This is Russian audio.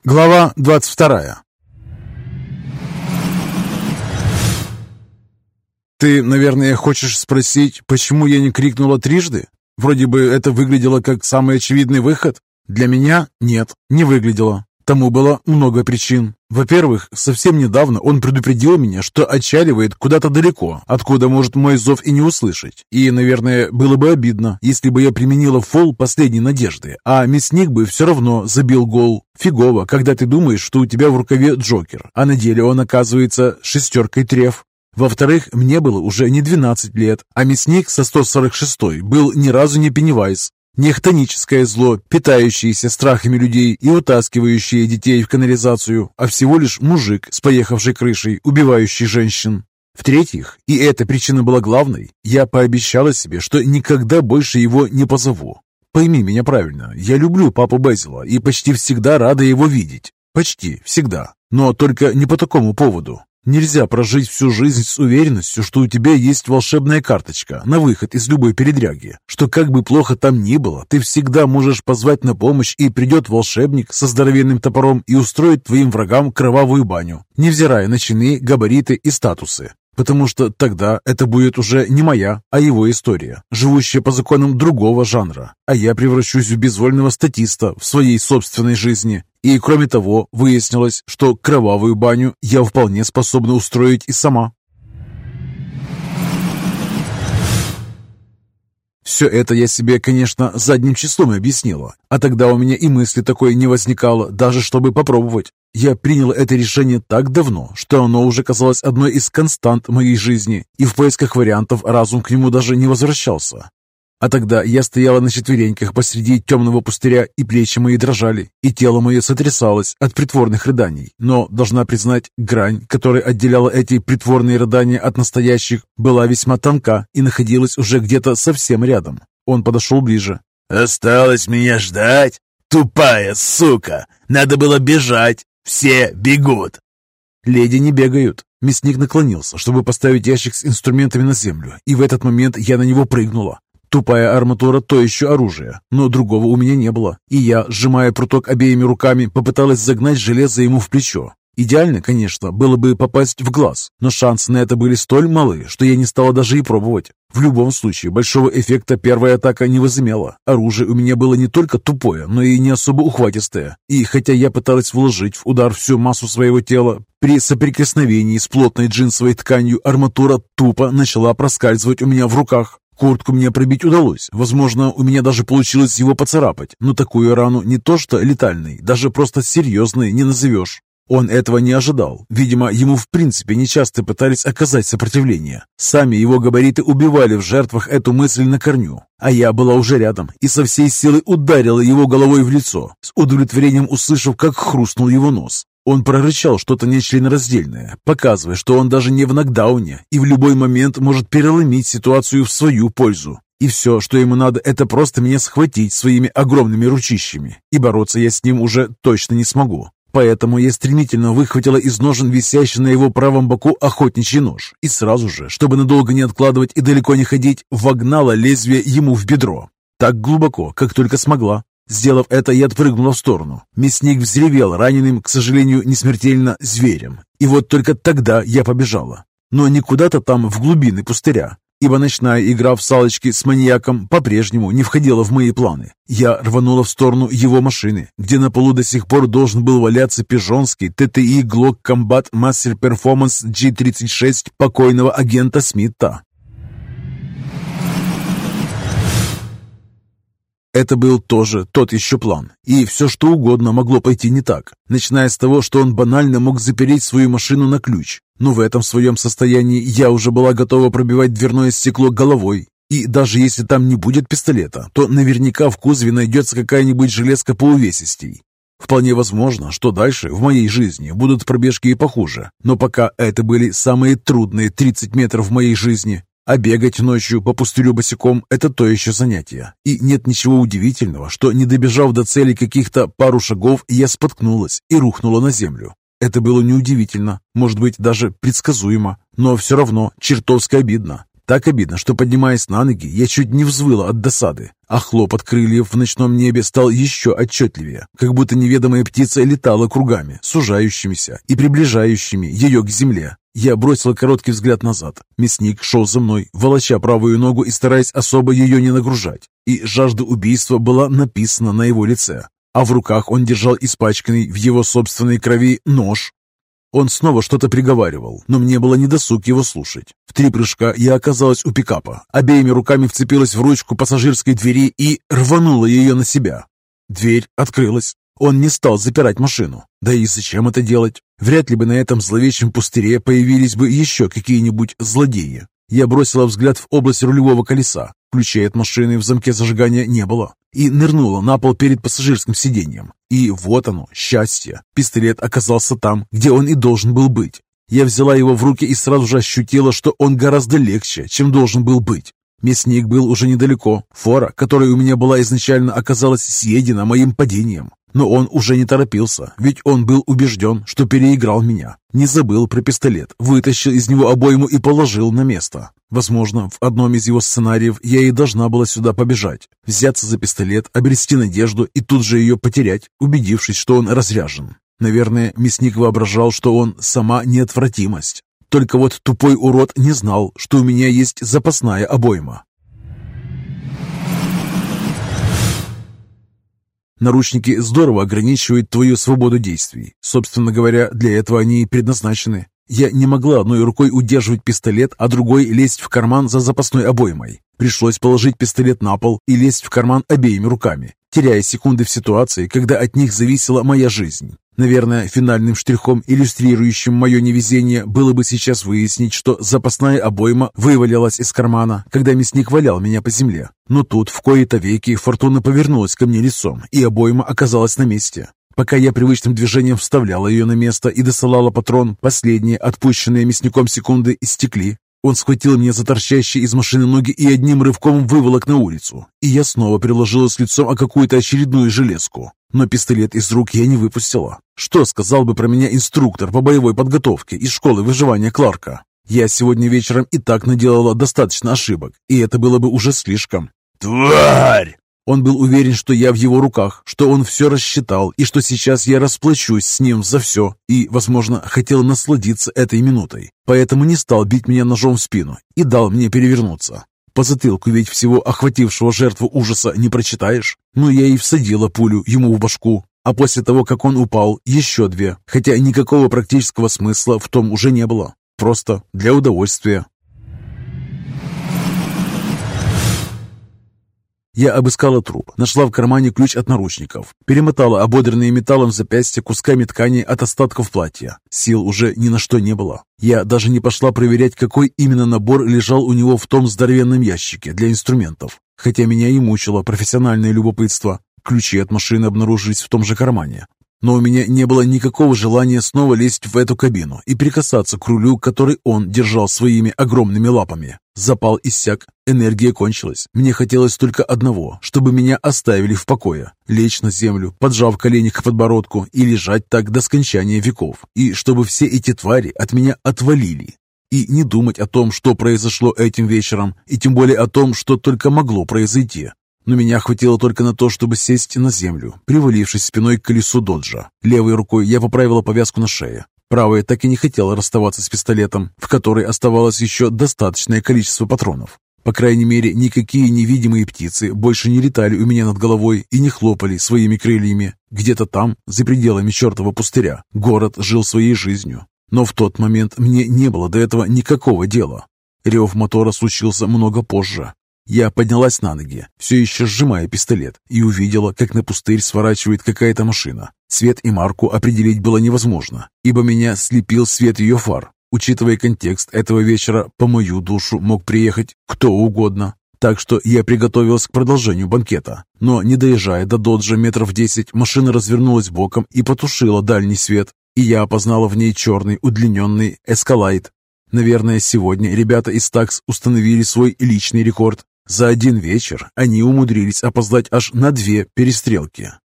Глава 22. Ты, наверное, хочешь спросить, почему я не крикнула трижды? Вроде бы это выглядело как самый очевидный выход. Для меня нет, не выглядело. Тому было много причин. Во-первых, совсем недавно он предупредил меня, что отчаливает куда-то далеко, откуда может мой зов и не услышать. И, наверное, было бы обидно, если бы я применила фол последней надежды, а мясник бы все равно забил гол. Фигово, когда ты думаешь, что у тебя в рукаве Джокер, а на деле он оказывается шестеркой треф. Во-вторых, мне было уже не 12 лет, а мясник со 146-й был ни разу не Пеннивайз. Не хтоническое зло, питающееся страхами людей и утаскивающее детей в канализацию, а всего лишь мужик с поехавшей крышей, убивающий женщин. В-третьих, и эта причина была главной, я пообещала себе, что никогда больше его не позову. Пойми меня правильно, я люблю папу Безила и почти всегда рада его видеть. Почти всегда. Но только не по такому поводу. Нельзя прожить всю жизнь с уверенностью, что у тебя есть волшебная карточка на выход из любой передряги, что как бы плохо там ни было, ты всегда можешь позвать на помощь, и придет волшебник со здоровенным топором и устроит твоим врагам кровавую баню, невзирая на чины, габариты и статусы. Потому что тогда это будет уже не моя, а его история, живущая по законам другого жанра, а я превращусь в безвольного статиста в своей собственной жизни. И кроме того, выяснилось, что кровавую баню я вполне способна устроить и сама. Все это я себе, конечно, задним числом объяснила, а тогда у меня и мысли такой не возникало, даже чтобы попробовать. Я приняла это решение так давно, что оно уже казалось одной из констант моей жизни, и в поисках вариантов разум к нему даже не возвращался. А тогда я стояла на четвереньках посреди темного пустыря, и плечи мои дрожали, и тело мое сотрясалось от притворных рыданий. Но, должна признать, грань, которая отделяла эти притворные рыдания от настоящих, была весьма тонка и находилась уже где-то совсем рядом. Он подошел ближе. «Осталось меня ждать? Тупая сука! Надо было бежать! Все бегут!» «Леди не бегают». Мясник наклонился, чтобы поставить ящик с инструментами на землю, и в этот момент я на него прыгнула. Тупая арматура — то еще оружие, но другого у меня не было, и я, сжимая пруток обеими руками, попыталась загнать железо ему в плечо. Идеально, конечно, было бы попасть в глаз, но шансы на это были столь малы, что я не стала даже и пробовать. В любом случае, большого эффекта первая атака не возымела. Оружие у меня было не только тупое, но и не особо ухватистое, и хотя я пыталась вложить в удар всю массу своего тела, при соприкосновении с плотной джинсовой тканью арматура тупо начала проскальзывать у меня в руках. Куртку мне пробить удалось, возможно, у меня даже получилось его поцарапать, но такую рану не то что летальной, даже просто серьезной не назовешь. Он этого не ожидал. Видимо, ему в принципе нечасто пытались оказать сопротивление. Сами его габариты убивали в жертвах эту мысль на корню. А я была уже рядом и со всей силы ударила его головой в лицо, с удовлетворением услышав, как хрустнул его нос. Он прорычал что-то нечленораздельное, показывая, что он даже не в нокдауне и в любой момент может переломить ситуацию в свою пользу. И все, что ему надо, это просто меня схватить своими огромными ручищами, и бороться я с ним уже точно не смогу. Поэтому я стремительно выхватила из ножен висящий на его правом боку охотничий нож и сразу же, чтобы надолго не откладывать и далеко не ходить, вогнала лезвие ему в бедро. Так глубоко, как только смогла. Сделав это, я отпрыгнула в сторону. Мясник взревел раненым, к сожалению, не смертельно, зверем. И вот только тогда я побежала. Но не куда-то там в глубины пустыря, ибо ночная игра в салочки с маньяком по-прежнему не входила в мои планы. Я рванула в сторону его машины, где на полу до сих пор должен был валяться пижонский TTI Glock Combat Master Performance G36 покойного агента Смита. Это был тоже тот еще план, и все что угодно могло пойти не так, начиная с того, что он банально мог запереть свою машину на ключ. Но в этом своем состоянии я уже была готова пробивать дверное стекло головой, и даже если там не будет пистолета, то наверняка в кузове найдется какая-нибудь железка поувесистей. Вполне возможно, что дальше в моей жизни будут пробежки и похуже, но пока это были самые трудные 30 метров в моей жизни. А бегать ночью по пустырю босиком – это то еще занятие. И нет ничего удивительного, что, не добежав до цели каких-то пару шагов, я споткнулась и рухнула на землю. Это было неудивительно, может быть, даже предсказуемо, но все равно чертовски обидно. Так обидно, что, поднимаясь на ноги, я чуть не взвыла от досады, а хлопот крыльев в ночном небе стал еще отчетливее, как будто неведомая птица летала кругами, сужающимися и приближающими ее к земле. Я бросила короткий взгляд назад. Мясник шел за мной, волоча правую ногу и стараясь особо ее не нагружать, и жажда убийства была написана на его лице, а в руках он держал испачканный в его собственной крови нож. Он снова что-то приговаривал, но мне было недосуг его слушать. В 3 прыжка я оказалась у пикапа, обеими руками вцепилась в ручку пассажирской двери и рванула ее на себя. Дверь открылась. Он не стал запирать машину. Да и зачем это делать? Вряд ли бы на этом зловещем пустыре появились бы еще какие-нибудь злодеи. Я бросила взгляд в область рулевого колеса. Ключей от машины в замке зажигания не было. И нырнула на пол перед пассажирским сиденьем. И вот оно, счастье. Пистолет оказался там, где он и должен был быть. Я взяла его в руки и сразу же ощутила, что он гораздо легче, чем должен был быть. Мясник был уже недалеко. Фора, которая у меня была изначально, оказалась съедена моим падением. Но он уже не торопился, ведь он был убежден, что переиграл меня. Не забыл про пистолет, вытащил из него обойму и положил на место. Возможно, в одном из его сценариев я и должна была сюда побежать, взяться за пистолет, обрести надежду и тут же ее потерять, убедившись, что он разряжен. Наверное, мясник воображал, что он сама неотвратимость. Только вот тупой урод не знал, что у меня есть запасная обойма. Наручники здорово ограничивают твою свободу действий. Собственно говоря, для этого они и предназначены. Я не могла одной рукой удерживать пистолет, а другой лезть в карман за запасной обоймой. Пришлось положить пистолет на пол и лезть в карман обеими руками, теряя секунды в ситуации, когда от них зависела моя жизнь. Наверное, финальным штрихом, иллюстрирующим мое невезение, было бы сейчас выяснить, что запасная обойма вывалилась из кармана, когда мясник валял меня по земле. Но тут в кои-то веки фортуна повернулась ко мне лицом, и обойма оказалась на месте. Пока я привычным движением вставляла ее на место и досылала патрон, последние, отпущенные мясником секунды, истекли. Он схватил меня за торчащие из машины ноги и одним рывком выволок на улицу. И я снова приложилась лицом о какую-то очередную железку. Но пистолет из рук я не выпустила. Что сказал бы про меня инструктор по боевой подготовке из школы выживания Кларка? Я сегодня вечером и так наделала достаточно ошибок, и это было бы уже слишком. «Тварь!» Он был уверен, что я в его руках, что он все рассчитал, и что сейчас я расплачусь с ним за все, и, возможно, хотел насладиться этой минутой. Поэтому не стал бить меня ножом в спину и дал мне перевернуться. По затылку ведь всего охватившего жертву ужаса не прочитаешь. Но я и всадила пулю ему в башку, а после того, как он упал, еще 2, хотя никакого практического смысла в том уже не было. Просто для удовольствия. Я обыскала труп, нашла в кармане ключ от наручников, перемотала ободренные металлом запястья кусками ткани от остатков платья. Сил уже ни на что не было. Я даже не пошла проверять, какой именно набор лежал у него в том здоровенном ящике для инструментов, хотя меня и мучило профессиональное любопытство. Ключи от машины обнаружились в том же кармане. Но у меня не было никакого желания снова лезть в эту кабину и прикасаться к рулю, который он держал своими огромными лапами. Запал иссяк, энергия кончилась. Мне хотелось только одного, чтобы меня оставили в покое. Лечь на землю, поджав колени к подбородку и лежать так до скончания веков. И чтобы все эти твари от меня отвалили. И не думать о том, что произошло этим вечером, и тем более о том, что только могло произойти. Но меня хватило только на то, чтобы сесть на землю, привалившись спиной к колесу доджа. Левой рукой я поправила повязку на шее. Правая так и не хотела расставаться с пистолетом, в которой оставалось еще достаточное количество патронов. По крайней мере, никакие невидимые птицы больше не летали у меня над головой и не хлопали своими крыльями. Где-то там, за пределами чертова пустыря, город жил своей жизнью. Но в тот момент мне не было до этого никакого дела. Рев мотора случился много позже. Я поднялась на ноги, все еще сжимая пистолет, и увидела, как на пустырь сворачивает какая-то машина. Цвет и марку определить было невозможно, ибо меня слепил свет ее фар. Учитывая контекст этого вечера, по мою душу мог приехать кто угодно. Так что я приготовилась к продолжению банкета. Но, не доезжая до доджа метров 10, машина развернулась боком и потушила дальний свет, и я опознала в ней черный удлиненный эскалайд. Наверное, сегодня ребята из такс установили свой личный рекорд. За один вечер они умудрились опоздать аж на 2 перестрелки.